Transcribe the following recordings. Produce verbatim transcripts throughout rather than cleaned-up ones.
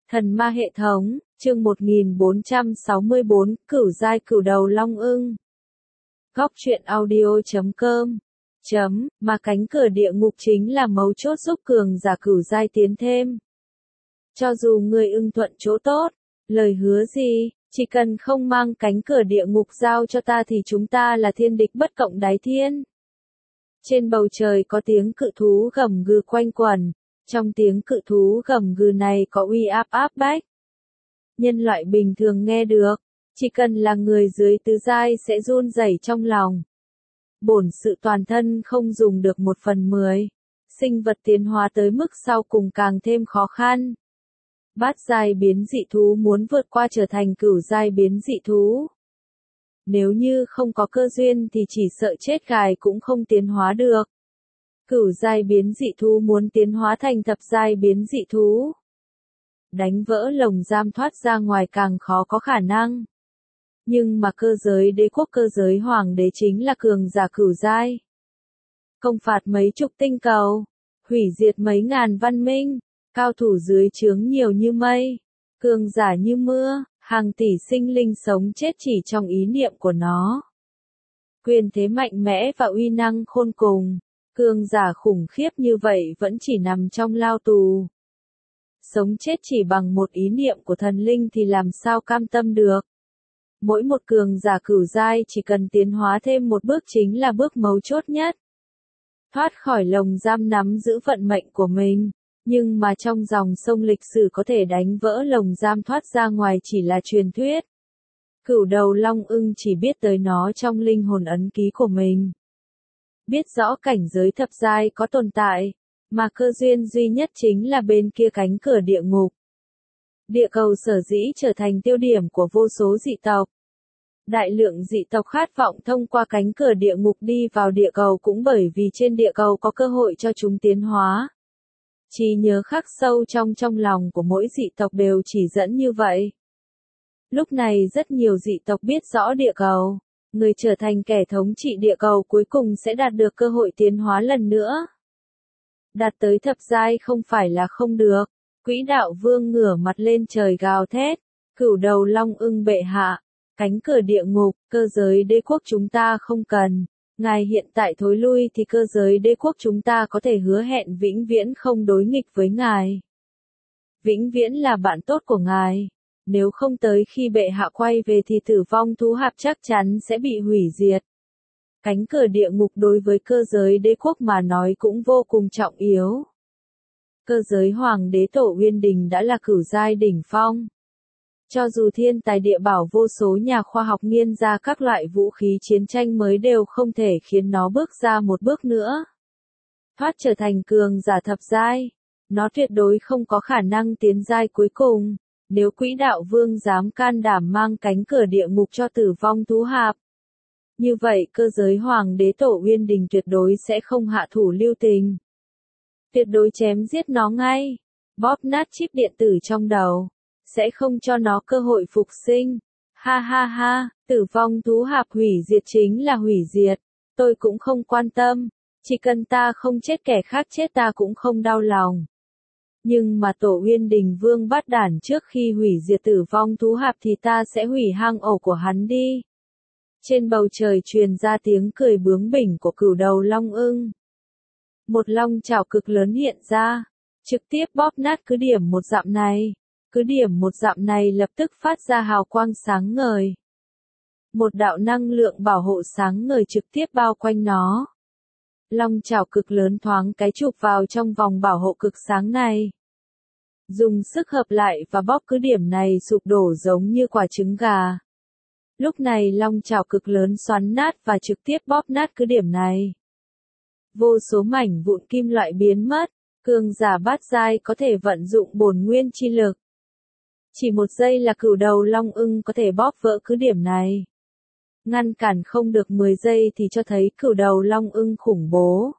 Thần ma hệ thống, chương một nghìn bốn trăm sáu mươi bốn, cửu giai cửu đầu long ưng. Góc truyện audio chấm com chấm, mà cánh cửa địa ngục chính là mấu chốt giúp cường giả cửu giai tiến thêm. Cho dù người ưng thuận chỗ tốt, lời hứa gì, chỉ cần không mang cánh cửa địa ngục giao cho ta thì chúng ta là thiên địch bất cộng đái thiên. Trên bầu trời có tiếng cự thú gầm gừ quanh quẩn. Trong tiếng cự thú gầm gừ này có uy áp áp bách. Nhân loại bình thường nghe được, chỉ cần là người dưới tứ giai sẽ run rẩy trong lòng. Bổn sự toàn thân không dùng được một phần mười. Sinh vật tiến hóa tới mức sau cùng càng thêm khó khăn. Bát giai biến dị thú muốn vượt qua trở thành cửu giai biến dị thú. Nếu như không có cơ duyên thì chỉ sợ chết gài cũng không tiến hóa được. Cửu giai biến dị thú muốn tiến hóa thành thập giai biến dị thú. Đánh vỡ lồng giam thoát ra ngoài càng khó có khả năng. Nhưng mà cơ giới đế quốc cơ giới hoàng đế chính là cường giả cửu giai. Công phạt mấy chục tinh cầu, hủy diệt mấy ngàn văn minh, cao thủ dưới trướng nhiều như mây, cường giả như mưa, hàng tỷ sinh linh sống chết chỉ trong ý niệm của nó. Quyền thế mạnh mẽ và uy năng khôn cùng. Cường giả khủng khiếp như vậy vẫn chỉ nằm trong lao tù. Sống chết chỉ bằng một ý niệm của thần linh thì làm sao cam tâm được. Mỗi một cường giả cửu giai chỉ cần tiến hóa thêm một bước chính là bước mấu chốt nhất. Thoát khỏi lồng giam nắm giữ vận mệnh của mình. Nhưng mà trong dòng sông lịch sử có thể đánh vỡ lồng giam thoát ra ngoài chỉ là truyền thuyết. Cửu đầu long ưng chỉ biết tới nó trong linh hồn ấn ký của mình. Biết rõ cảnh giới thập giai có tồn tại, mà cơ duyên duy nhất chính là bên kia cánh cửa địa ngục. Địa cầu sở dĩ trở thành tiêu điểm của vô số dị tộc. Đại lượng dị tộc khát vọng thông qua cánh cửa địa ngục đi vào địa cầu cũng bởi vì trên địa cầu có cơ hội cho chúng tiến hóa. Trí nhớ khắc sâu trong trong lòng của mỗi dị tộc đều chỉ dẫn như vậy. Lúc này rất nhiều dị tộc biết rõ địa cầu. Người trở thành kẻ thống trị địa cầu cuối cùng sẽ đạt được cơ hội tiến hóa lần nữa. Đạt tới thập giai không phải là không được. Quỹ đạo vương ngửa mặt lên trời gào thét. Cửu đầu long ưng bệ hạ. Cánh cửa địa ngục, cơ giới đế quốc chúng ta không cần. Ngài hiện tại thối lui thì cơ giới đế quốc chúng ta có thể hứa hẹn vĩnh viễn không đối nghịch với ngài. Vĩnh viễn là bạn tốt của ngài. Nếu không tới khi bệ hạ quay về thì tử vong thú hạp chắc chắn sẽ bị hủy diệt. Cánh cửa địa ngục đối với cơ giới đế quốc mà nói cũng vô cùng trọng yếu. Cơ giới hoàng đế Tổ Uyên Đình đã là cửu giai đỉnh phong. Cho dù thiên tài địa bảo vô số nhà khoa học nghiên ra các loại vũ khí chiến tranh mới đều không thể khiến nó bước ra một bước nữa. Thoát trở thành cường giả thập giai, nó tuyệt đối không có khả năng tiến giai cuối cùng. Nếu quỹ đạo vương dám can đảm mang cánh cửa địa ngục cho tử vong thú hạp. Như vậy cơ giới hoàng đế Tổ Uyên Đình tuyệt đối sẽ không hạ thủ lưu tình. Tuyệt đối chém giết nó ngay. Bóp nát chip điện tử trong đầu. Sẽ không cho nó cơ hội phục sinh. Ha ha ha, tử vong thú hạp hủy diệt chính là hủy diệt. Tôi cũng không quan tâm. Chỉ cần ta không chết kẻ khác chết ta cũng không đau lòng. Nhưng mà Tổ Uyên Đình Vương bắt đản trước khi hủy diệt tử vong thú hạp thì ta sẽ hủy hang ổ của hắn đi. Trên bầu trời truyền ra tiếng cười bướng bỉnh của cửu đầu long ưng. Một long chảo cực lớn hiện ra, trực tiếp bóp nát cứ điểm một dặm này. Cứ điểm một dặm này lập tức phát ra hào quang sáng ngời. Một đạo năng lượng bảo hộ sáng ngời trực tiếp bao quanh nó. Long chảo cực lớn thoáng cái chụp vào trong vòng bảo hộ cực sáng này. Dùng sức hợp lại và bóp cứ điểm này sụp đổ giống như quả trứng gà. Lúc này long chảo cực lớn xoắn nát và trực tiếp bóp nát cứ điểm này. Vô số mảnh vụn kim loại biến mất, cường giả bát giai có thể vận dụng bổn nguyên chi lực. Chỉ một giây là cửu đầu long ưng có thể bóp vỡ cứ điểm này. Ngăn cản không được mười giây thì cho thấy cửu đầu long ưng khủng bố.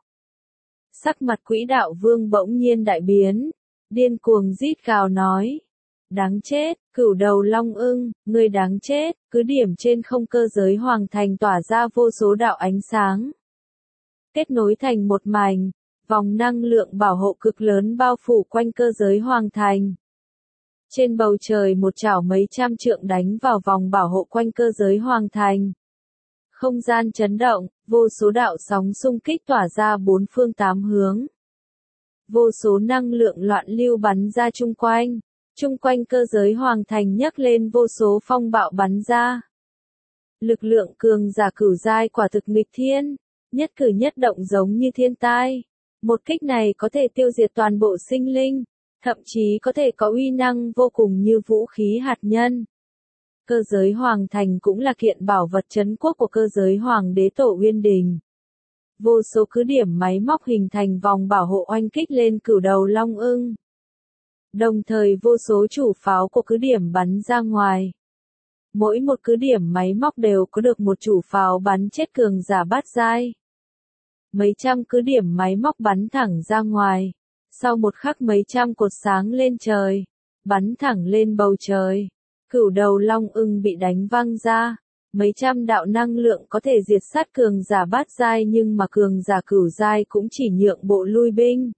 Sắc mặt quỹ đạo vương bỗng nhiên đại biến. Điên cuồng rít gào nói. Đáng chết, cửu đầu long ưng, ngươi đáng chết, cứ điểm trên không cơ giới hoàng thành tỏa ra vô số đạo ánh sáng. Kết nối thành một mảnh, vòng năng lượng bảo hộ cực lớn bao phủ quanh cơ giới hoàng thành. Trên bầu trời một chảo mấy trăm trượng đánh vào vòng bảo hộ quanh cơ giới hoàng thành. Không gian chấn động, vô số đạo sóng xung kích tỏa ra bốn phương tám hướng. Vô số năng lượng loạn lưu bắn ra chung quanh. Chung quanh cơ giới hoàng thành nhấc lên vô số phong bạo bắn ra. Lực lượng cường giả cửu giai quả thực nghịch thiên, nhất cử nhất động giống như thiên tai. Một kích này có thể tiêu diệt toàn bộ sinh linh, thậm chí có thể có uy năng vô cùng như vũ khí hạt nhân. Cơ giới hoàng thành cũng là kiện bảo vật trấn quốc của cơ giới hoàng đế Tổ Uyên Đình. Vô số cứ điểm máy móc hình thành vòng bảo hộ oanh kích lên cửu đầu long ưng. Đồng thời vô số chủ pháo của cứ điểm bắn ra ngoài. Mỗi một cứ điểm máy móc đều có được một chủ pháo bắn chết cường giả bát giai. Mấy trăm cứ điểm máy móc bắn thẳng ra ngoài. Sau một khắc mấy trăm cột sáng lên trời, bắn thẳng lên bầu trời. Cửu đầu long ưng bị đánh văng ra. Mấy trăm đạo năng lượng có thể diệt sát cường giả bát giai nhưng mà cường giả cửu giai cũng chỉ nhượng bộ lui binh.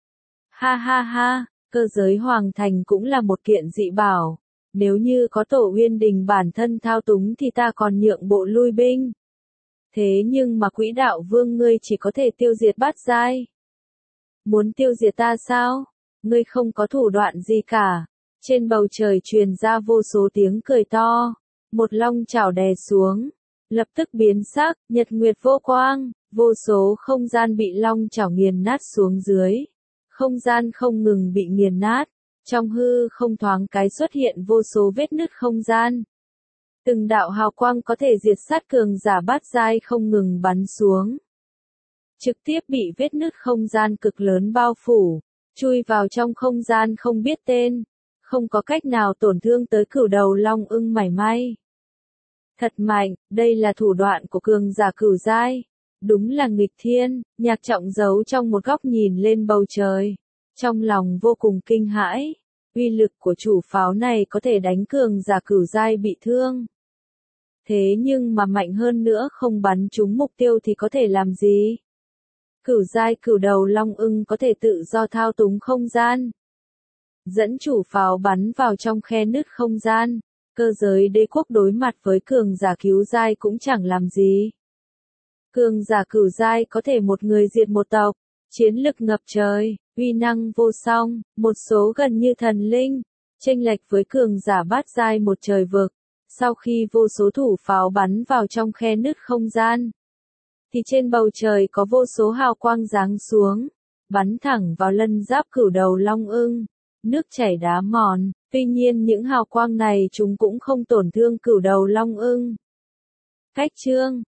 Ha ha ha, cơ giới hoàng thành cũng là một kiện dị bảo. Nếu như có Tổ Uyên Đình bản thân thao túng thì ta còn nhượng bộ lui binh. Thế nhưng mà Quỹ Đạo Vương ngươi chỉ có thể tiêu diệt bát giai. Muốn tiêu diệt ta sao? Ngươi không có thủ đoạn gì cả. Trên bầu trời truyền ra vô số tiếng cười to. Một long chảo đè xuống. Lập tức biến sắc, nhật nguyệt vô quang. Vô số không gian bị long chảo nghiền nát xuống dưới. Không gian không ngừng bị nghiền nát. Trong hư không thoáng cái xuất hiện vô số vết nứt không gian. Từng đạo hào quang có thể diệt sát cường giả bát giai không ngừng bắn xuống. Trực tiếp bị vết nứt không gian cực lớn bao phủ, chui vào trong không gian không biết tên, không có cách nào tổn thương tới cửu đầu long ưng mảy may. Thật mạnh, đây là thủ đoạn của cường giả cửu giai. Đúng là nghịch thiên, Nhạc Trọng giấu trong một góc nhìn lên bầu trời. Trong lòng vô cùng kinh hãi, uy lực của chủ pháo này có thể đánh cường giả cửu giai bị thương. Thế nhưng mà mạnh hơn nữa không bắn trúng mục tiêu thì có thể làm gì? Cửu giai cửu đầu long ưng có thể tự do thao túng không gian. Dẫn chủ pháo bắn vào trong khe nứt không gian. Cơ giới đế quốc đối mặt với cường giả cứu giai cũng chẳng làm gì. Cường giả cửu giai có thể một người diệt một tộc. Chiến lực ngập trời, uy năng vô song, một số gần như thần linh, chênh lệch với cường giả bát giai một trời vực. Sau khi vô số thủ pháo bắn vào trong khe nứt không gian, thì trên bầu trời có vô số hào quang giáng xuống, bắn thẳng vào lân giáp cửu đầu long ưng, nước chảy đá mòn. Tuy nhiên những hào quang này chúng cũng không tổn thương cửu đầu long ưng. Cách chương